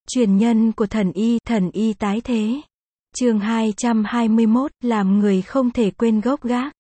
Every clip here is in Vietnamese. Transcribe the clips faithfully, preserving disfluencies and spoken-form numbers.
Truyền nhân của thần y, thần y tái thế. Chương hai trăm hai mươi mốt, làm người không thể quên gốc gác.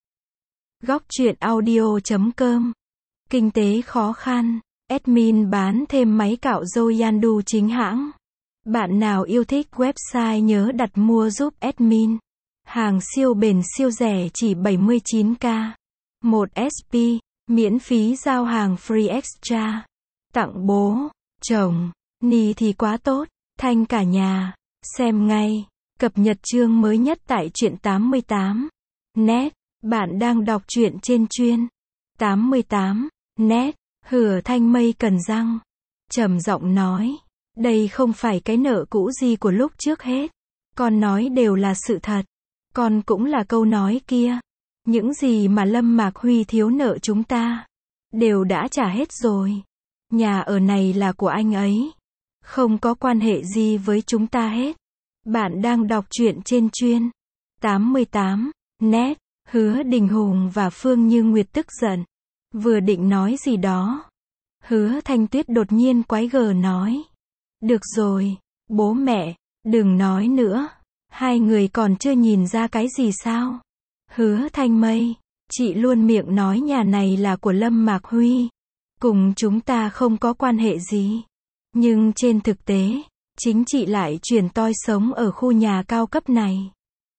Góc truyện audio chấm com. Kinh tế khó khăn. Admin bán thêm máy cạo râu Yandu chính hãng. Bạn nào yêu thích website nhớ đặt mua giúp admin. Hàng siêu bền siêu rẻ chỉ bảy mươi chín k. một ét pê, miễn phí giao hàng free extra. Tặng bố, chồng, ni thì quá tốt, thanh cả nhà. Xem ngay. Cập nhật chương mới nhất tại truyện tám mươi tám net. Bạn đang đọc truyện trên chuyên tám mươi tám net. Hửa Thanh Mây cần răng, trầm giọng nói, đây không phải cái nợ cũ gì của lúc trước hết. Con nói đều là sự thật. Con cũng là câu nói kia. Những gì mà Lâm Mạc Huy thiếu nợ chúng ta, đều đã trả hết rồi. Nhà ở này là của anh ấy. Không có quan hệ gì với chúng ta hết. Bạn đang đọc truyện trên chuyên tám mươi tám net. Hứa Đình Hùng và Phương Như Nguyệt tức giận. Vừa định nói gì đó, Hứa Thanh Tuyết đột nhiên quái gở nói. Được rồi, bố mẹ, đừng nói nữa. Hai người còn chưa nhìn ra cái gì sao? Hứa Thanh Mây, chị luôn miệng nói nhà này là của Lâm Mạc Huy. Cùng chúng ta không có quan hệ gì. Nhưng trên thực tế, chính chị lại chuyển toi sống ở khu nhà cao cấp này.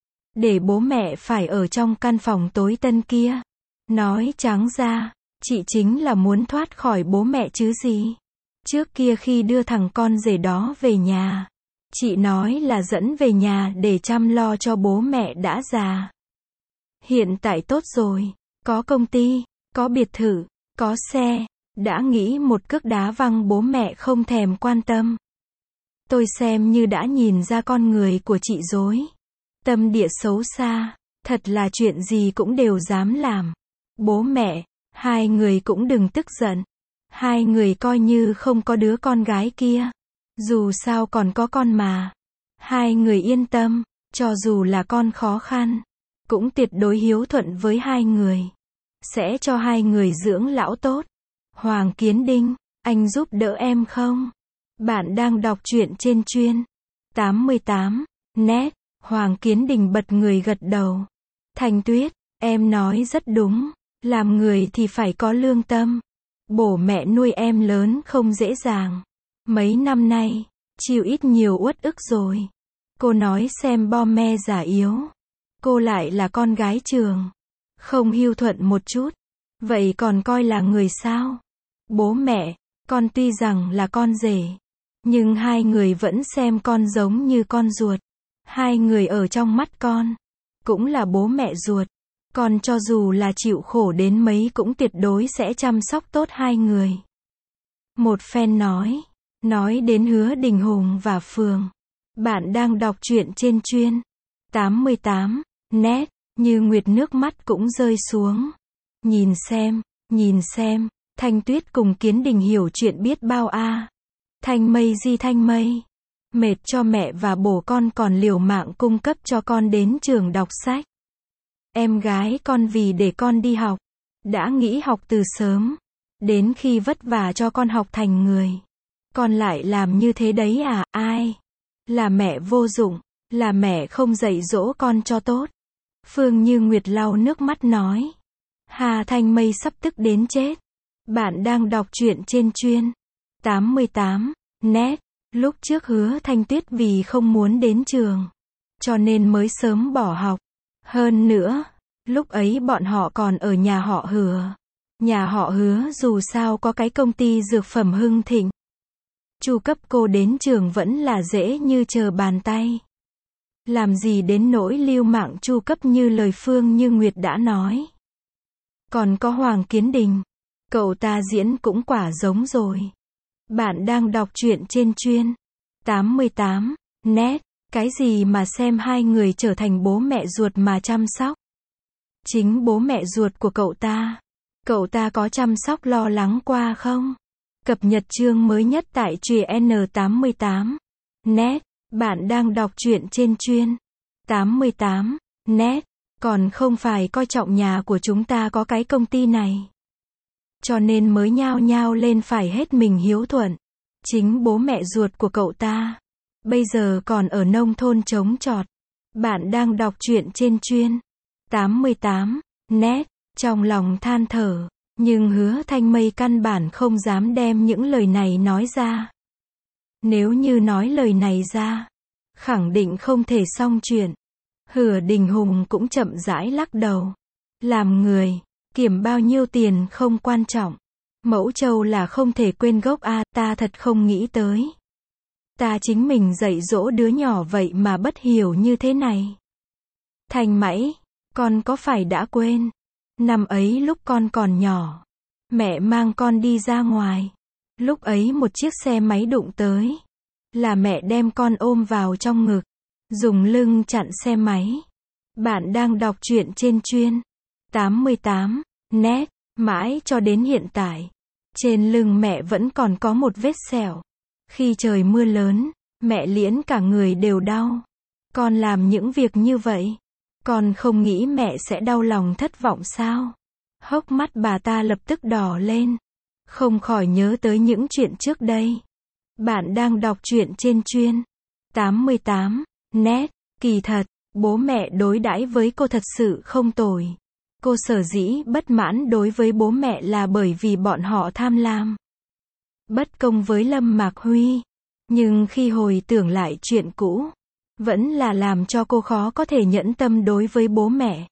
Để bố mẹ phải ở trong căn phòng tối tân kia. Nói trắng ra, chị chính là muốn thoát khỏi bố mẹ chứ gì. Trước kia khi đưa thằng con rể đó về nhà, chị nói là dẫn về nhà để chăm lo cho bố mẹ đã già. Hiện tại tốt rồi, có công ty, có biệt thự, có xe, đã nghĩ một cước đá văng bố mẹ không thèm quan tâm. Tôi xem như đã nhìn ra con người của chị dối. Tâm địa xấu xa, thật là chuyện gì cũng đều dám làm. Bố mẹ, hai người cũng đừng tức giận. Hai người coi như không có đứa con gái kia. Dù sao còn có con mà. Hai người yên tâm, cho dù là con khó khăn, cũng tuyệt đối hiếu thuận với hai người. Sẽ cho hai người dưỡng lão tốt. Hoàng Kiến Đinh, anh giúp đỡ em không? Bạn đang đọc truyện trên chuyên tám mươi tám net. Hoàng Kiến Đình bật người gật đầu. Thanh Tuyết, em nói rất đúng. Làm người thì phải có lương tâm. Bố mẹ nuôi em lớn không dễ dàng. Mấy năm nay, chịu ít nhiều uất ức rồi. Cô nói xem bo me già yếu. Cô lại là con gái trường. Không hiếu thuận một chút. Vậy còn coi là người sao? Bố mẹ, con tuy rằng là con rể, nhưng hai người vẫn xem con giống như con ruột. Hai người ở trong mắt con, cũng là bố mẹ ruột. Con cho dù là chịu khổ đến mấy cũng tuyệt đối sẽ chăm sóc tốt hai người. Một phen nói, nói đến Hứa Đình Hùng và Phường. Bạn đang đọc truyện trên chuyên tám mươi tám net. Như Nguyệt nước mắt cũng rơi xuống. Nhìn xem, nhìn xem, Thanh Tuyết cùng Kiến Đình hiểu chuyện biết bao a. À. Thanh Mây di Thanh Mây. Mệt cho mẹ và bố con còn liều mạng cung cấp cho con đến trường đọc sách. Em gái con vì để con đi học, đã nghĩ học từ sớm. Đến khi vất vả cho con học thành người, con lại làm như thế đấy à? Ai? Là mẹ vô dụng, là mẹ không dạy dỗ con cho tốt. Phương Như Nguyệt lau nước mắt nói. Hà Thanh Mây sắp tức đến chết. Bạn đang đọc truyện trên chuyên tám mươi tám net. Lúc trước Hứa Thanh Tuyết vì không muốn đến trường, cho nên mới sớm bỏ học. Hơn nữa, lúc ấy bọn họ còn ở nhà họ Hứa. Nhà họ Hứa dù sao có cái công ty dược phẩm hưng thịnh. Chu cấp cô đến trường vẫn là dễ như chờ bàn tay. Làm gì đến nỗi lưu mạng chu cấp như lời Phương Như Nguyệt đã nói. Còn có Hoàng Kiến Đình, cậu ta diễn cũng quả giống rồi. Bạn đang đọc truyện trên chuyên tám mươi tám net. Cái gì mà xem hai người trở thành bố mẹ ruột mà chăm sóc. Chính bố mẹ ruột của cậu ta. Cậu ta có chăm sóc lo lắng qua không? Cập nhật chương mới nhất tại truyện tám mươi tám net. Bạn đang đọc truyện trên chuyên tám mươi tám net. Còn không phải coi trọng nhà của chúng ta có cái công ty này, cho nên mới nhao nhao lên phải hết mình hiếu thuận. Chính bố mẹ ruột của cậu ta. Bây giờ còn ở nông thôn trống trọt. Bạn đang đọc truyện trên chuyên tám mươi tám net. Trong lòng than thở. Nhưng Hứa Thanh Mây căn bản không dám đem những lời này nói ra. Nếu như nói lời này ra, khẳng định không thể xong chuyện. Hứa Đình Hùng cũng chậm rãi lắc đầu. Làm người, kiểm bao nhiêu tiền không quan trọng. Mẫu Châu là không thể quên gốc a, ta thật không nghĩ tới. Ta chính mình dạy dỗ đứa nhỏ vậy mà bất hiểu như thế này. Thành Mãy, con có phải đã quên? Năm ấy lúc con còn nhỏ, mẹ mang con đi ra ngoài. Lúc ấy một chiếc xe máy đụng tới. Là mẹ đem con ôm vào trong ngực. Dùng lưng chặn xe máy. Bạn đang đọc truyện trên chuyên tám mươi tám net. Mãi cho đến hiện tại, trên lưng mẹ vẫn còn có một vết sẹo. Khi trời mưa lớn, mẹ liễn cả người đều đau. Con làm những việc như vậy, con không nghĩ mẹ sẽ đau lòng thất vọng sao? Hốc mắt bà ta lập tức đỏ lên. Không khỏi nhớ tới những chuyện trước đây. Bạn đang đọc truyện trên chuyên tám mươi tám net. Kỳ thật, bố mẹ đối đãi với cô thật sự không tồi. Cô sở dĩ bất mãn đối với bố mẹ là bởi vì bọn họ tham lam, bất công với Lâm Mạc Huy. Nhưng khi hồi tưởng lại chuyện cũ, vẫn là làm cho cô khó có thể nhẫn tâm đối với bố mẹ.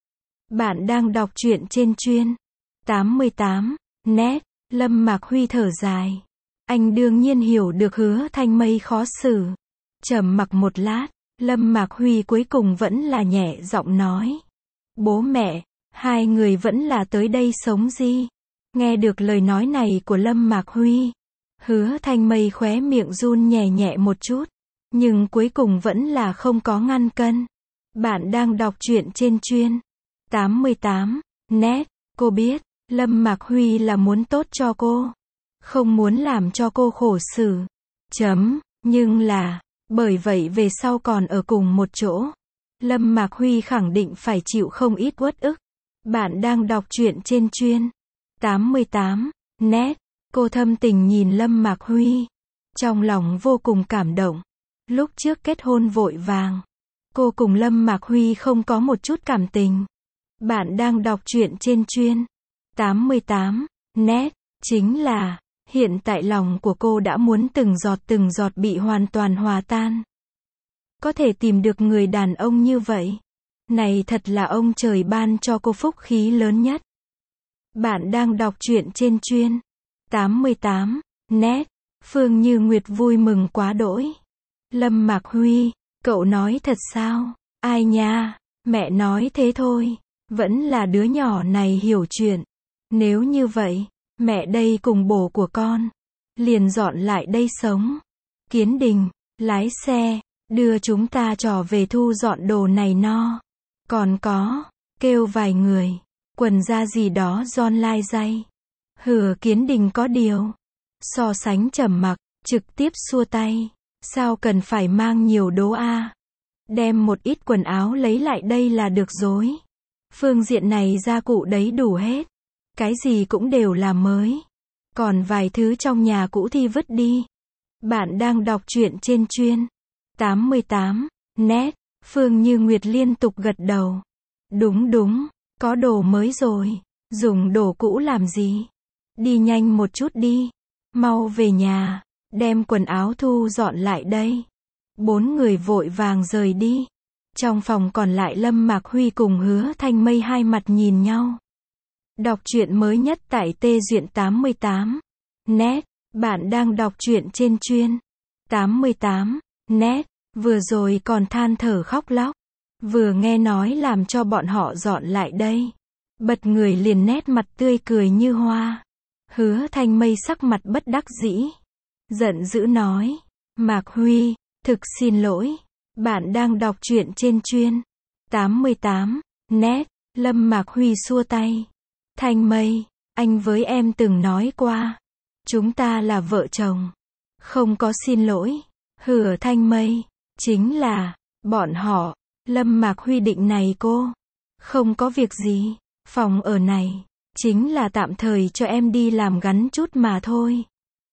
Bạn đang đọc truyện trên chuyên tám mươi tám net. Lâm Mạc Huy thở dài. Anh đương nhiên hiểu được Hứa Thanh Mây khó xử. Trầm mặc một lát, Lâm Mạc Huy cuối cùng vẫn là nhẹ giọng nói. Bố mẹ, hai người vẫn là tới đây sống gì? Nghe được lời nói này của Lâm Mạc Huy, Hứa Thanh Mây khóe miệng run nhẹ nhẹ một chút. Nhưng cuối cùng vẫn là không có ngăn cân. Bạn đang đọc truyện trên chuyên tám mươi tám net. Cô biết, Lâm Mạc Huy là muốn tốt cho cô. Không muốn làm cho cô khổ xử. Chấm, nhưng là, bởi vậy về sau còn ở cùng một chỗ. Lâm Mạc Huy khẳng định phải chịu không ít uất ức. Bạn đang đọc truyện trên chuyên tám mươi tám net. Cô thâm tình nhìn Lâm Mạc Huy. Trong lòng vô cùng cảm động. Lúc trước kết hôn vội vàng, cô cùng Lâm Mạc Huy không có một chút cảm tình. Bạn đang đọc truyện trên chuyên tám mươi tám net. Chính là, hiện tại lòng của cô đã muốn từng giọt từng giọt bị hoàn toàn hòa tan. Có thể tìm được người đàn ông như vậy, này thật là ông trời ban cho cô phúc khí lớn nhất. Bạn đang đọc truyện trên chuyên tám mươi tám net. Phương Như Nguyệt vui mừng quá đỗi. Lâm Mạc Huy, cậu nói thật sao? Ai nha, mẹ nói thế thôi. Vẫn là đứa nhỏ này hiểu chuyện. Nếu như vậy, mẹ đây cùng bồ của con liền dọn lại đây sống. Kiến Đình, lái xe, đưa chúng ta trở về thu dọn đồ này no. Còn có, kêu vài người, quần ra gì đó giòn lai dây. Hứa Kiến Đình có điều so sánh trầm mặc, trực tiếp xua tay. Sao cần phải mang nhiều đồ a? Đem một ít quần áo lấy lại đây là được rồi. Phương diện này gia cụ đấy đủ hết. Cái gì cũng đều là mới. Còn vài thứ trong nhà cũ thì vứt đi. Bạn đang đọc truyện trên chuyên tám mươi tám net. Phương Như Nguyệt liên tục gật đầu. Đúng đúng, có đồ mới rồi. Dùng đồ cũ làm gì? Đi nhanh một chút đi. Mau về nhà. Đem quần áo thu dọn lại đây. Bốn người vội vàng rời đi. Trong phòng còn lại Lâm Mạc Huy cùng Hứa Thanh Mây hai mặt nhìn nhau. Đọc truyện mới nhất tại Tê Duyện tám mươi tám net. Bạn đang đọc truyện trên chuyên tám mươi tám net. Vừa rồi còn than thở khóc lóc. Vừa nghe nói làm cho bọn họ dọn lại đây. Bật người liền nét mặt tươi cười như hoa. Hứa Thanh Mây sắc mặt bất đắc dĩ. Giận dữ nói. Mạc Huy, thực xin lỗi. Bạn đang đọc truyện trên chuyên tám mươi tám net. Lâm Mạc Huy xua tay. Thanh Mây, anh với em từng nói qua. Chúng ta là vợ chồng. Không có xin lỗi. Hứa Thanh Mây, chính là, bọn họ. Lâm Mạc Huy định này cô. Không có việc gì. Phòng ở này, chính là tạm thời cho em đi làm gắn chút mà thôi.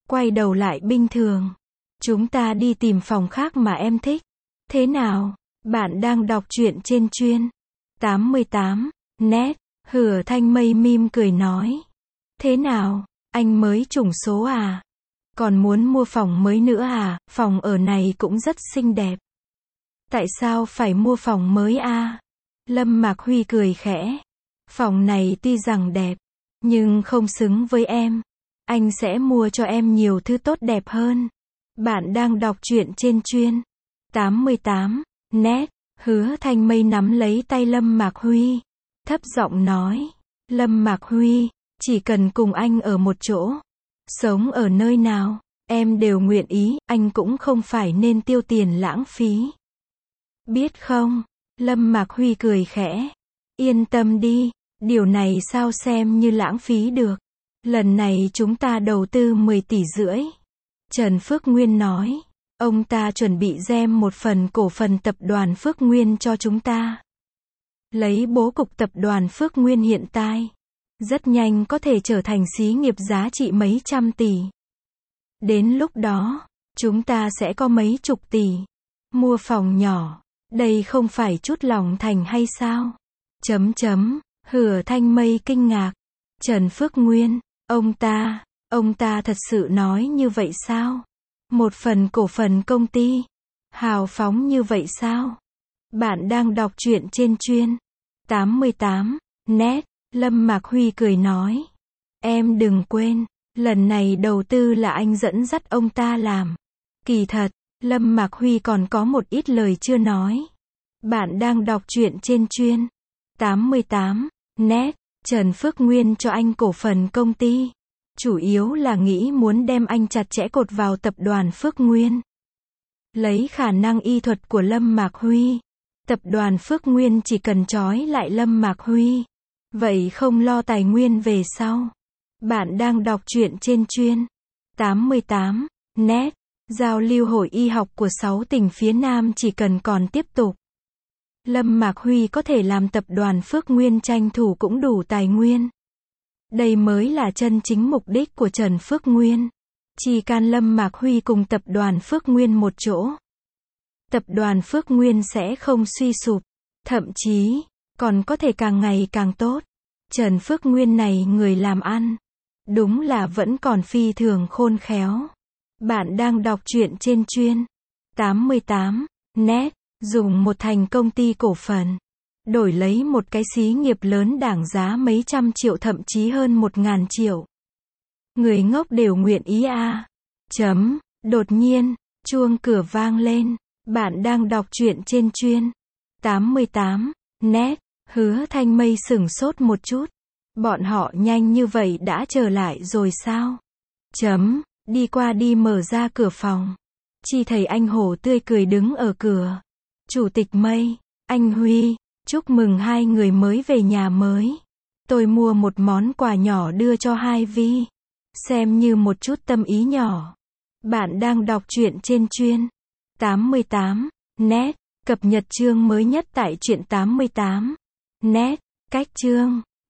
Quay đầu lại bình thường. Chúng ta đi tìm phòng khác mà em thích. Thế nào? Bạn đang đọc truyện trên chuyên tám mươi tám net. Hứa Thanh Mây mỉm cười nói. Thế nào? Anh mới trùng số à? Còn muốn mua phòng mới nữa à? Phòng ở này cũng rất xinh đẹp. Tại sao phải mua phòng mới à? Lâm Mạc Huy cười khẽ. Phòng này tuy rằng đẹp, nhưng không xứng với em. Anh sẽ mua cho em nhiều thứ tốt đẹp hơn. Bạn đang đọc truyện trên chuyên tám mươi tám net. Hứa Thanh Mây nắm lấy tay Lâm Mạc Huy, thấp giọng nói. Lâm Mạc Huy, chỉ cần cùng anh ở một chỗ, sống ở nơi nào, em đều nguyện ý, anh cũng không phải nên tiêu tiền lãng phí. Biết không? Lâm Mạc Huy cười khẽ. Yên tâm đi, điều này sao xem như lãng phí được. Lần này chúng ta đầu tư mười tỷ rưỡi. Trần Phước Nguyên nói. Ông ta chuẩn bị gem một phần cổ phần tập đoàn Phước Nguyên cho chúng ta. Lấy bố cục tập đoàn Phước Nguyên hiện tại, rất nhanh có thể trở thành xí nghiệp giá trị mấy trăm tỷ. Đến lúc đó, chúng ta sẽ có mấy chục tỷ. Mua phòng nhỏ, đây không phải chút lòng thành hay sao? Chấm chấm, Hứa Thanh Mây kinh ngạc. Trần Phước Nguyên, ông ta, ông ta thật sự nói như vậy sao? Một phần cổ phần công ty, hào phóng như vậy sao? Bạn đang đọc truyện trên chuyên tám mươi tám net. Lâm Mạc Huy cười nói. Em đừng quên, lần này đầu tư là anh dẫn dắt ông ta làm. Kỳ thật, Lâm Mạc Huy còn có một ít lời chưa nói. Bạn đang đọc truyện trên chuyên tám mươi tám net. Trần Phước Nguyên cho anh cổ phần công ty, chủ yếu là nghĩ muốn đem anh chặt chẽ cột vào tập đoàn Phước Nguyên. Lấy khả năng y thuật của Lâm Mạc Huy, tập đoàn Phước Nguyên chỉ cần trói lại Lâm Mạc Huy, vậy không lo tài nguyên về sau. Bạn đang đọc truyện trên chuyên tám mươi tám net. Giao lưu hội y học của sáu tỉnh phía Nam chỉ cần còn tiếp tục, Lâm Mạc Huy có thể làm tập đoàn Phước Nguyên tranh thủ cũng đủ tài nguyên. Đây mới là chân chính mục đích của Trần Phước Nguyên. Chỉ can Lâm Mạc Huy cùng tập đoàn Phước Nguyên một chỗ, tập đoàn Phước Nguyên sẽ không suy sụp, thậm chí còn có thể càng ngày càng tốt. Trần Phước Nguyên này người làm ăn, đúng là vẫn còn phi thường khôn khéo. Bạn đang đọc truyện trên chuyên tám mươi tám net. Dùng một thành công ty cổ phần, đổi lấy một cái xí nghiệp lớn đảng giá mấy trăm triệu thậm chí hơn một ngàn triệu. Người ngốc đều nguyện ý à. Chấm. Đột nhiên, chuông cửa vang lên. Bạn đang đọc truyện trên chuyên tám mươi tám net. Hứa Thanh Mây sửng sốt một chút. Bọn họ nhanh như vậy đã trở lại rồi sao? Chấm. Đi qua đi mở ra cửa phòng. Chỉ thấy anh Hổ tươi cười đứng ở cửa. Chủ tịch Mây, anh Huy, chúc mừng hai người mới về nhà mới. Tôi mua một món quà nhỏ đưa cho hai Vi. Xem như một chút tâm ý nhỏ. Bạn đang đọc truyện trên chuyên tám mươi tám net. Cập nhật chương mới nhất tại truyện tám mươi tám net. Cách chương